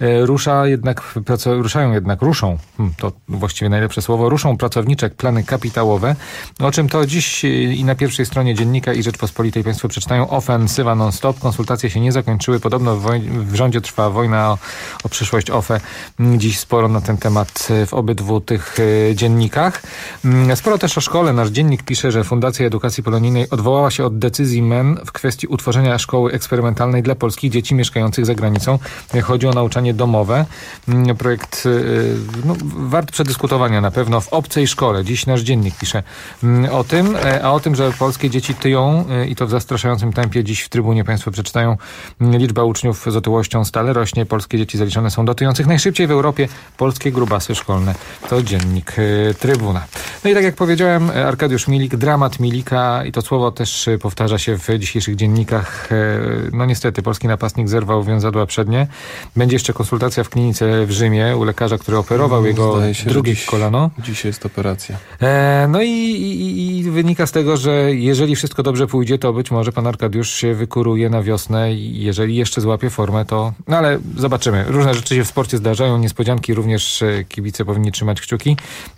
Ruszą, to właściwie najlepsze słowo, ruszą pracownicze plany kapitałowe. O czym to dziś i na pierwszej stronie Dziennika i Rzeczpospolitej Państwo przeczytają. Ofensywa non-stop. Konsultacje się nie zakończyły. Podobno w rządzie trwa wojna o przyszłość OFE. Dziś sporo na ten temat w obydwu tych dziennikach. Sporo też o szkole. Nasz dziennik pisze, że Fundacja Edukacji Polonijnej odwołała się od decyzji MEN w kwestii utworzenia szkoły eksperymentalnej dla polskich dzieci mieszkających za granicą. Chodzi o nauczanie domowe. Projekt wart przedyskutowania na pewno w obcej szkole. Dziś nasz dziennik pisze o tym, a o tym, że polskie dzieci tyją i to w zastraszającym tempie. Dziś w Trybunie Państwo przeczytają, liczba uczniów z otyłością stale rośnie. Polskie dzieci zaliczone są do tyjących najszybciej w Europie. Polskie grubasy szkolne. To dziennik Trybuna. No i tak jak powiedziałem, Arkadiusz Milik, dramat Milika i to słowo też powtarza się w dzisiejszych dziennikach. No niestety, polski napastnik zerwał więzadła przednie. Będzie jeszcze konsultacja w klinice w Rzymie u lekarza, który operował jego drugie kolano. Dziś jest operacja. No i wynika z tego, że jeżeli wszystko dobrze pójdzie, to być może pan Arkadiusz się wykuruje na wiosnę i jeżeli jeszcze złapie formę, to... No ale zobaczymy. Różne rzeczy się w sporcie zdarzają, niespodzianki, również kibice powinni trzymać kciuki.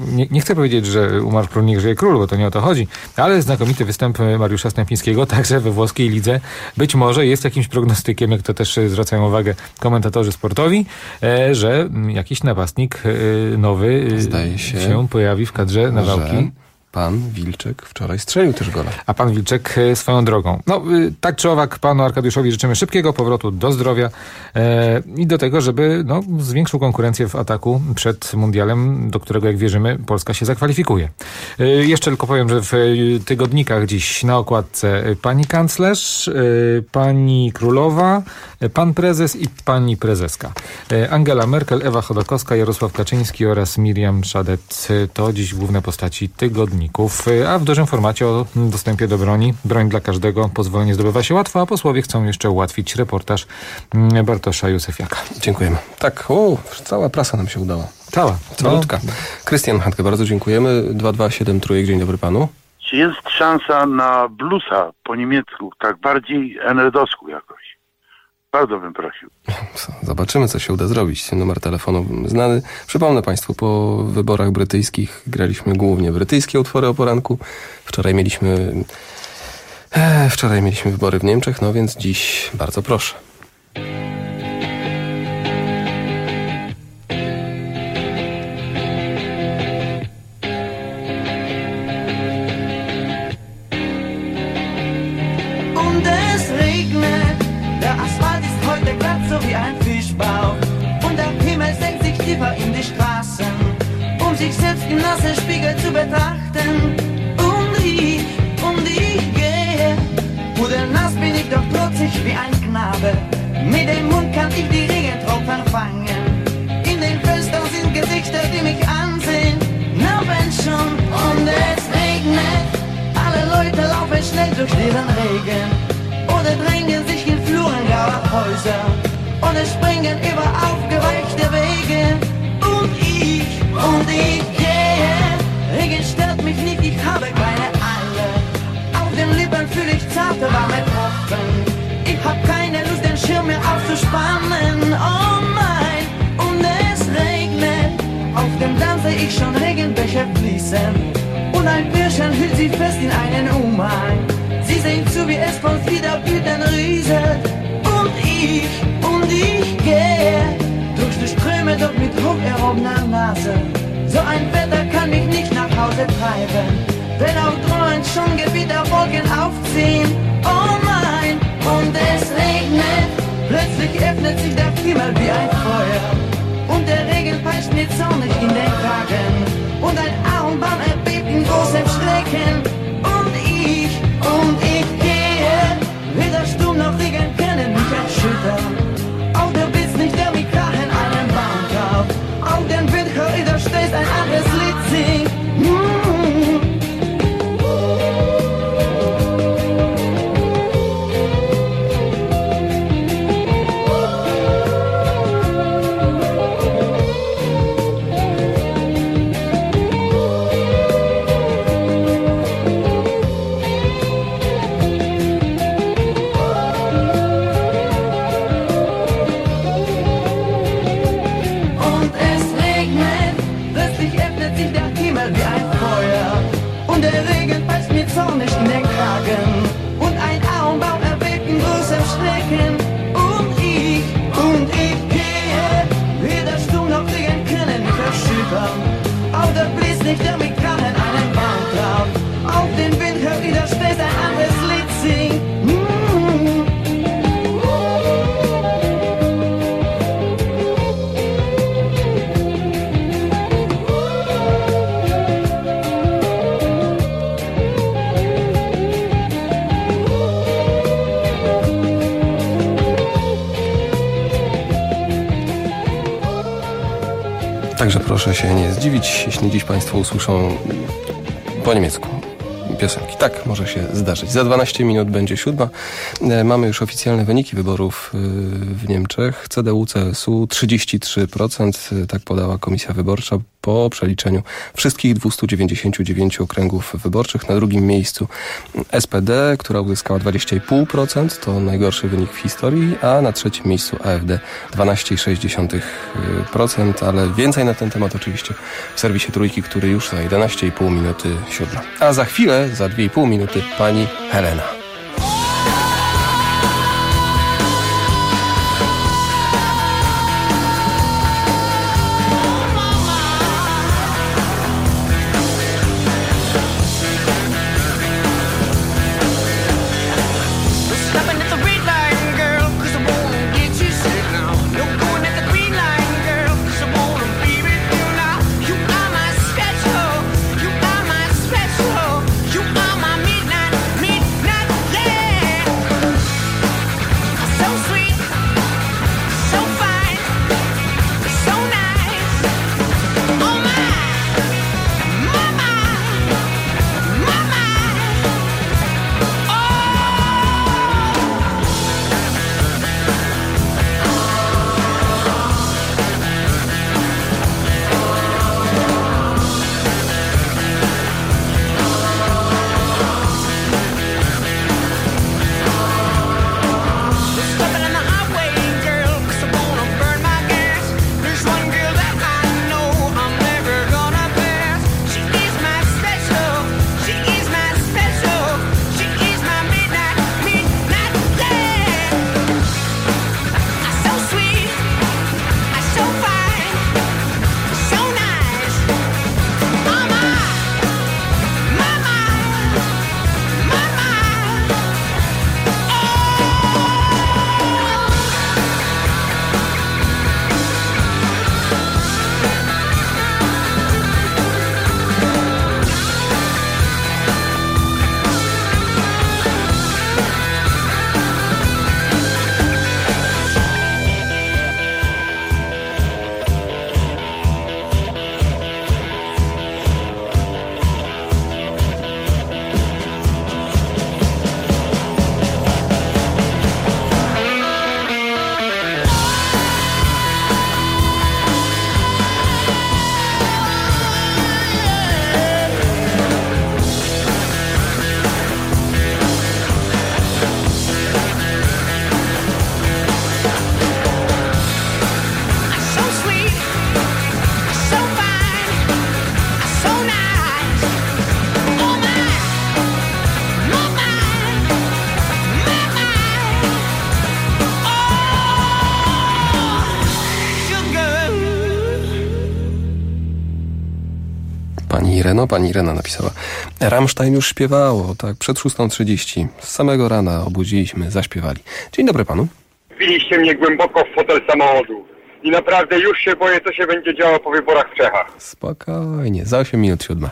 nie chcę powiedzieć, że umarł król, niech żyje król, bo to nie o to chodzi, ale znakomity występ Mariusza Stępińskiego, także we włoskiej lidze, być może jest jakimś prognostykiem, jak to też zwracają uwagę komentatorzy sportowi, że jakiś napastnik nowy zdaje się pojawi w kadrze Nawałki. Pan Wilczek wczoraj strzelił też gola. A pan Wilczek swoją drogą. No, tak czy owak panu Arkadiuszowi życzymy szybkiego powrotu do zdrowia i do tego, żeby zwiększył konkurencję w ataku przed mundialem, do którego, jak wierzymy, Polska się zakwalifikuje. Jeszcze tylko powiem, że w tygodnikach dziś na okładce pani kanclerz, pani królowa, pan prezes i pani prezeska. Angela Merkel, Ewa Chodorkowska, Jarosław Kaczyński oraz Miriam Szadet to dziś główne postaci tygodników. A w dużym formacie o dostępie do broni. Broń dla każdego, pozwolenie zdobywa się łatwo, a posłowie chcą jeszcze ułatwić reportaż Bartosza Józefiaka. Dziękujemy. Tak, cała prasa nam się udała. Calutka. Krystian Handke, bardzo dziękujemy. 2273, dzień dobry panu. Czy jest szansa na bluesa po niemiecku, tak bardziej enerdowsku jakoś? Bardzo bym prosił. Zobaczymy, co się uda zrobić. Numer telefonu znany. Przypomnę państwu, po wyborach brytyjskich graliśmy głównie brytyjskie utwory o poranku. Wczoraj mieliśmy wybory w Niemczech, więc dziś bardzo proszę. Wie ein Fischbauch und der Himmel senkt sich tiefer in die Straßen, sich selbst im nassen Spiegel zu betrachten. Und ich gehe, pudelnass bin ich doch trotzig wie ein Knabe. Mit dem Mund kann ich die Regentropfen fangen. In den Fenstern sind Gesichter, die mich ansehen. Na wenn schon und es regnet, alle Leute laufen schnell durch den Regen oder drängen sich in Fluren grauer Häuser. Und es springen über aufgeweichte Wege. Und ich gehe. Regen stört mich nicht, ich habe keine Eile. Auf den Lippen fühle ich zarte, warme Tropfen. Ich hab keine Lust, den Schirm mehr aufzuspannen. Oh nein, und es regnet. Auf dem Damm seh ich schon Regenbecher fließen. Und ein Bürschchen hüllt sie fest in einen Umhang. Sie sehen zu, wie es von Fliederblüten rieselt. Und ich gehe durch die Ströme, doch mit hoch erhobener Nase. So ein Wetter kann mich nicht nach Hause treiben, wenn auch drohend schon Gewitterwolken aufziehen. Oh nein, und es regnet. Plötzlich öffnet sich der Himmel wie ein Feuer und der Regen peitscht mir zornig in den Kragen und ein Ahornbaum erbebt in großem Schrecken. Und ich gehe, weder Sturm noch Regen können mich erschüttern. Auch du bist nicht der mit Krachen einen Baum kauft. Auch den Windkorridor stehst ein anderes Lied singt. Także proszę się nie zdziwić, jeśli dziś państwo usłyszą po niemiecku piosenki. Tak, może się zdarzyć. Za 12 minut będzie 7. Mamy już oficjalne wyniki wyborów w Niemczech. CDU, CSU 33%, tak podała Komisja Wyborcza. po przeliczeniu wszystkich 299 okręgów wyborczych. Na drugim miejscu SPD, która uzyskała 20,5%, to najgorszy wynik w historii, a na trzecim miejscu AfD 12,6%, ale więcej na ten temat oczywiście w serwisie Trójki, który już za 11,5 minuty 7. A za chwilę, za 2,5 minuty pani Helena. Pani Irena napisała. Rammstein już śpiewało, tak, przed 6:30. Z samego rana obudziliśmy, zaśpiewali. Dzień dobry panu. Wbiliście mnie głęboko w fotel samochodu. I naprawdę już się boję, co się będzie działo po wyborach w Czechach. Spokojnie, za 8 minut 7.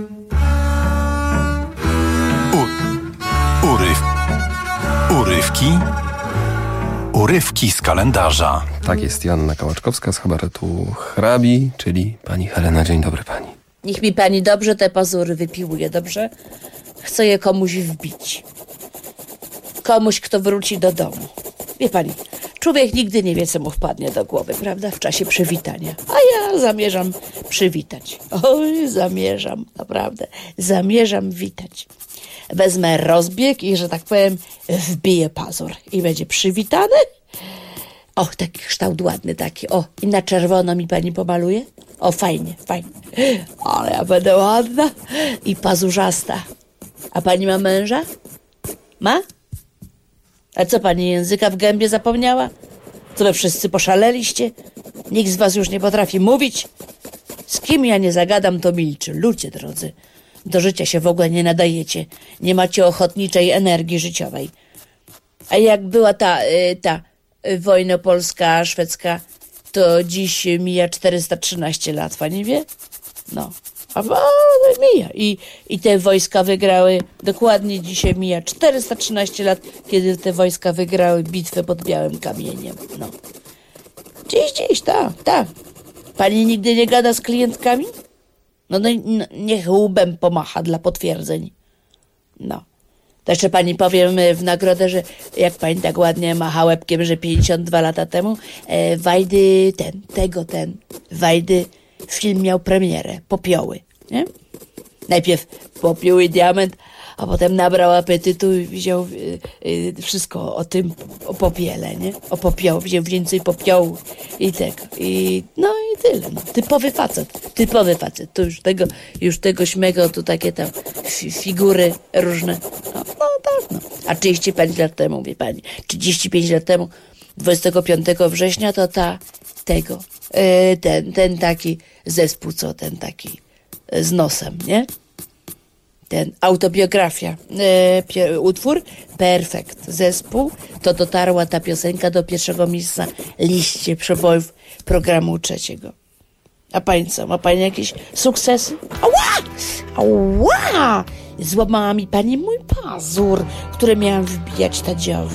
Urywki z kalendarza. Tak jest, Joanna Kałaczkowska z kabaretu Hrabi, czyli pani Helena. Dzień dobry pani. Niech mi pani dobrze te pazury wypiłuje, dobrze? Chcę je komuś wbić. Komuś, kto wróci do domu. Wie pani, człowiek nigdy nie wie, co mu wpadnie do głowy, prawda? W czasie przywitania. A ja zamierzam przywitać. Oj, zamierzam, naprawdę. Zamierzam witać. Wezmę rozbieg i, że tak powiem, wbiję pazur. I będzie przywitany. O, taki kształt ładny taki. O, i na czerwono mi pani pomaluje? O, fajnie, fajnie. Ale ja będę ładna i pazurzasta. A pani ma męża? Ma? A co, pani języka w gębie zapomniała? Co wy wszyscy poszaleliście? Nikt z was już nie potrafi mówić? Z kim ja nie zagadam, to milczy. Ludzie drodzy, do życia się w ogóle nie nadajecie. Nie macie ochotniczej energii życiowej. A jak była ta wojna polska, szwedzka, to dziś mija 413 lat, pani wie? No. A mija. I te wojska wygrały, dokładnie dzisiaj mija 413 lat, kiedy te wojska wygrały bitwę pod Białym Kamieniem. No. Dziś, tak. Pani nigdy nie gada z klientkami? No niech łbem pomacha dla potwierdzeń. No. To jeszcze pani powiem w nagrodę, że jak pani tak ładnie macha łebkiem, że 52 lata temu Wajdy film miał premierę, Popioły, nie? Najpierw Popiół i Diament, a potem nabrał apetytu i wziął wszystko o tym, o popiele, nie? O popioł, wziął więcej popiołu i tego. No i tyle, no. Typowy facet. To już tego śmego, to takie tam figury różne. No tak, no. A 35 lat temu, wie pani, 35 lat temu, 25 września, to ten taki zespół, co ten taki z nosem, nie? Ten autobiografia, utwór, perfekt. Zespół, to dotarła ta piosenka do pierwszego miejsca liście przebojów programu trzeciego. A pani co, ma pani jakieś sukcesy? Ała! Złamała mi pani mój pazur, który miałam wbijać Tadziowi.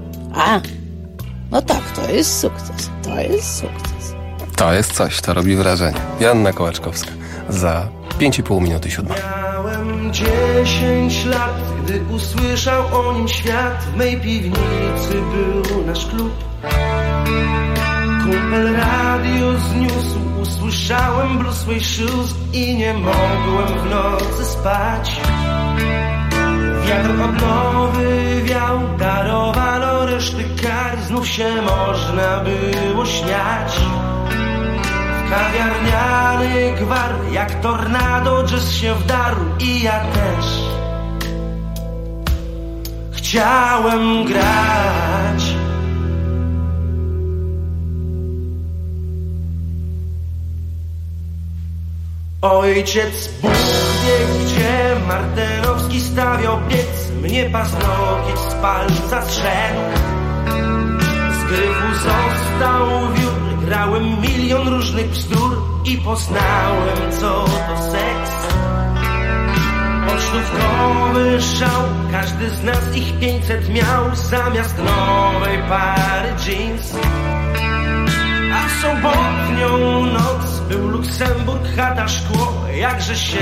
No tak, to jest sukces. To jest coś, to robi wrażenie. Joanna Kołaczkowska za 5,5 minuty 7. Miałem 10 lat, gdy usłyszał o nim świat. W mej piwnicy był nasz klub. Kumpel radio zniósł, usłyszałem Blue Suede Shoes i nie mogłem w nocy spać. Wiatr odnowy wiał, darowano reszty kar. Znów się można było śmiać. Kawiarniany gwar, jak tornado jazz się wdarł i ja też chciałem grać. Ojciec Bóg wie, gdzie Martenowski stawiał piec. Mnie paznokieć z palca zszedł. Z gryfu został wiór. Grałem milion różnych bzdur i poznałem, co to seks. Pocztówkowy szał, każdy z nas ich 500 miał. Zamiast nowej pary jeans. A w sobotnią noc był Luksemburg, chata, szkło. Jakże się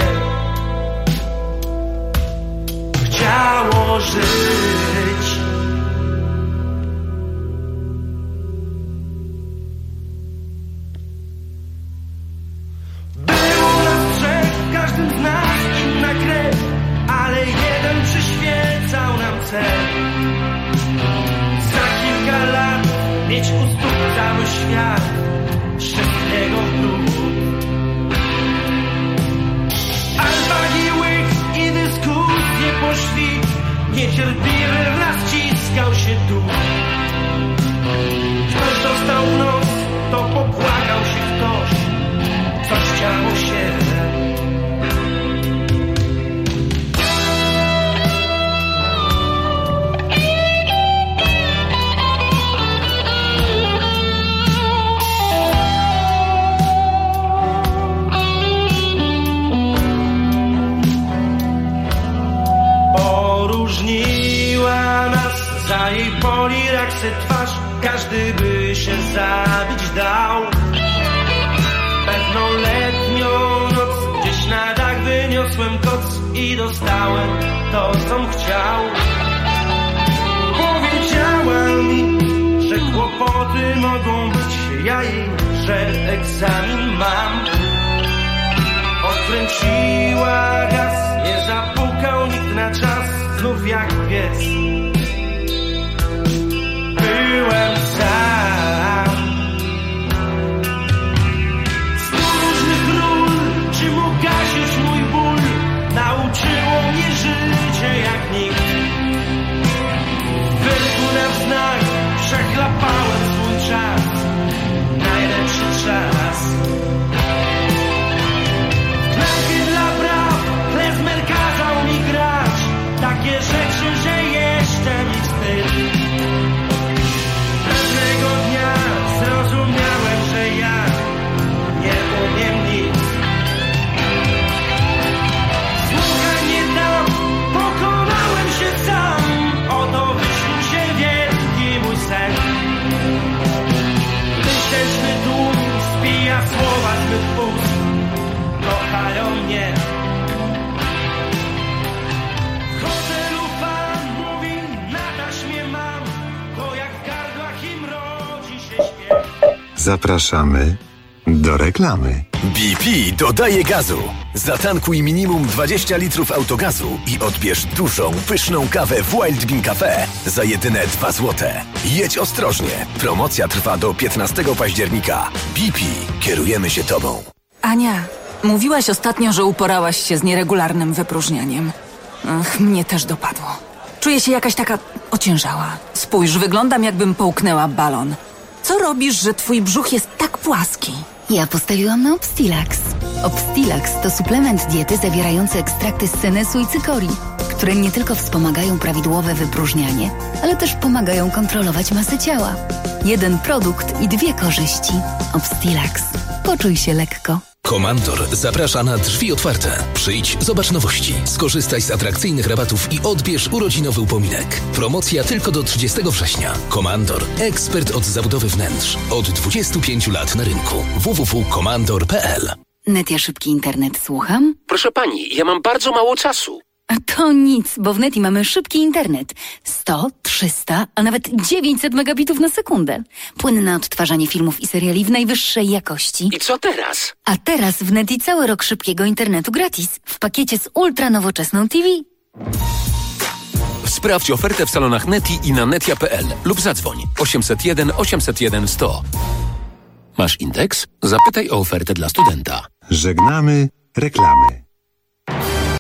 chciało żyć. Za kilka lat mieć u stóp cały świat, wszystkiego tu. Albagi, łyk i dyskusje po świt, niecierpliwy w nas ciskał się tu. Ktoś dostał w nos, to popłakał się ktoś, coś chciało się. Za jej poliraksy twarz każdy by się zabić dał. Pewną letnią noc gdzieś na dach wyniosłem koc i dostałem to, com chciał. Powiedziała mi, że kłopoty mogą być, ja jej, że egzamin mam. Odkręciła gaz, nie zapukał nikt na czas, znów jak pies. Byłem sam. 100 różnych ról, czy mógł gasić mój ból? Nauczyło mnie życie jak nikt. W wyrku na znak przechlapałem swój czas, najlepszy czas. W knajpie dla braw klezmer kazał mi grać takie rzeczy, że jeszcze mi wstyd. Pewnego dnia zrozumiałem, że ja nie umiem nic. Słuchaj, nie dam, pokonałem się sam. Oto wyśnił się wielki mój sen. Tysięczny tłum spija słowa z mych ust. Kochają mnie. W hotelu pan mówi, na taśmie mam to, jak w gardłach im rodzi się śpiew. Zapraszamy do reklamy. BP dodaje gazu. Zatankuj minimum 20 litrów autogazu i odbierz dużą, pyszną kawę w Wild Bean Cafe za jedyne 2 złote. Jedź ostrożnie. Promocja trwa do 15 października. BP. Kierujemy się Tobą. Ania, mówiłaś ostatnio, że uporałaś się z nieregularnym wypróżnianiem. Ach, mnie też dopadło. Czuję się jakaś taka ociężała. Spójrz, wyglądam jakbym połknęła balon. Co robisz, że twój brzuch jest tak płaski? Ja postawiłam na Obstilax. Obstilax to suplement diety zawierający ekstrakty z senesu i cykorii, które nie tylko wspomagają prawidłowe wypróżnianie, ale też pomagają kontrolować masę ciała. Jeden produkt i 2 korzyści. Obstilax. Poczuj się lekko. Komandor zaprasza na drzwi otwarte. Przyjdź, zobacz nowości, skorzystaj z atrakcyjnych rabatów i odbierz urodzinowy upominek. Promocja tylko do 30 września. Komandor, ekspert od zabudowy wnętrz. Od 25 lat na rynku. www.komandor.pl. Netia szybki internet, słucham? Proszę pani, ja mam bardzo mało czasu. A to nic, bo w Neti mamy szybki internet. 100, 300, a nawet 900 megabitów na sekundę. Płynne odtwarzanie filmów i seriali w najwyższej jakości. I co teraz? A teraz w Neti cały rok szybkiego internetu gratis. W pakiecie z ultra nowoczesną TV. Sprawdź ofertę w salonach Neti i na netia.pl lub zadzwoń 801 801 100. Masz indeks? Zapytaj o ofertę dla studenta. Żegnamy reklamy.